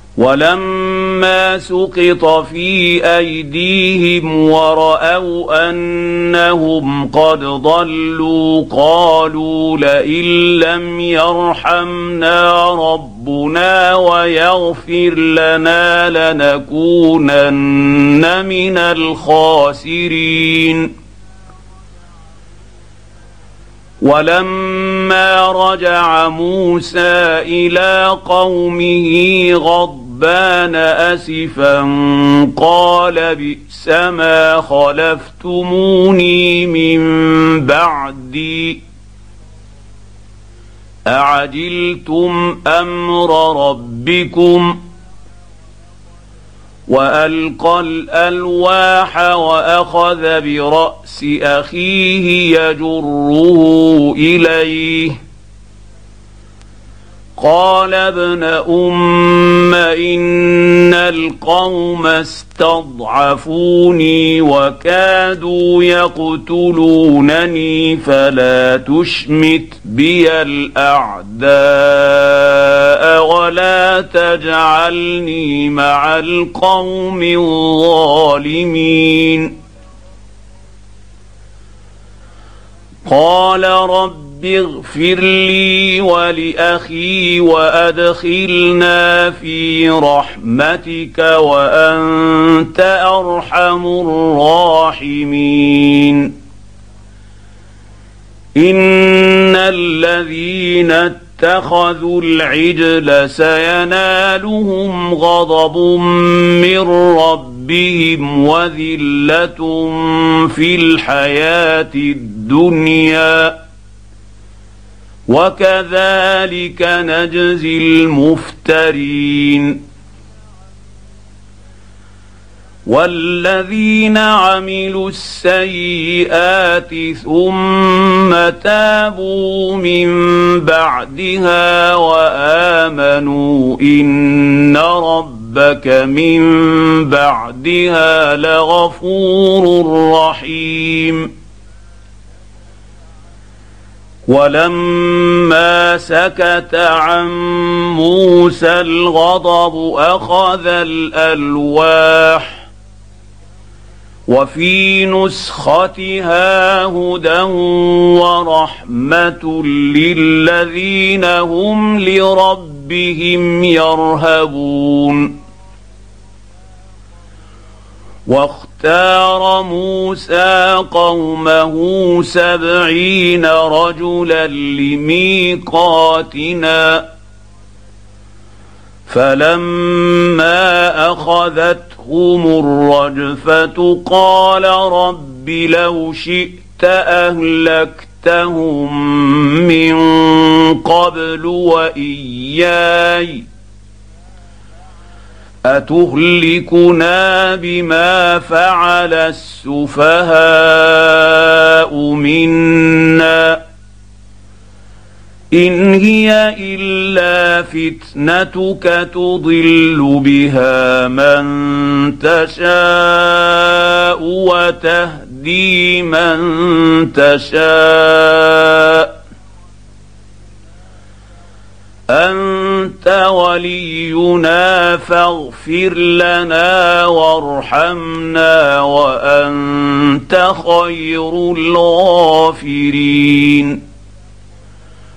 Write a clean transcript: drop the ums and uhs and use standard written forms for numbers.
ولما سقط في أيديهم ورأوا أنهم قد ضلوا قالوا لئن لم يرحمنا ربنا ويغفر لنا لنكونن من الخاسرين. ولما رجع موسى إلى قومه غضبان أسفا قال بئس ما خلفتموني من بعدي أعجلتم أمر ربكم وألقى الألواح وأخذ برأس أخيه يجره إليه قال ابن أم إن القوم استضعفوني وكادوا يقتلونني فلا تشمت بي الأعداء ولا تجعلني مع القوم الظالمين. قال رب اغفر لي ولأخي وأدخلنا في رحمتك وأنت أرحم الراحمين. إن الذين اتخذوا العجل سينالهم غضب من ربهم وذلة في الحياة الدنيا وكذلك نجزي المفترين. والذين عملوا السيئات ثم تابوا من بعدها وآمنوا إن ربك من بعدها لغفور رحيم. ولما سكت عن موسى الغضب أخذ الألواح وفي نسختها هدى ورحمة للذين هم لربهم يرهبون. واختار موسى قومه 70 رجلا لميقاتنا فلما أخذتهم الرجفة قال رب لو شئت أهلكتهم من قبل وإياي أتهلكنا بما فعل السفهاء منا إن هي إلا فتنتك تضل بها من تشاء وتهدي من تشاء أنت ولينا فاغفر لنا وارحمنا وأنت خير الغافرين.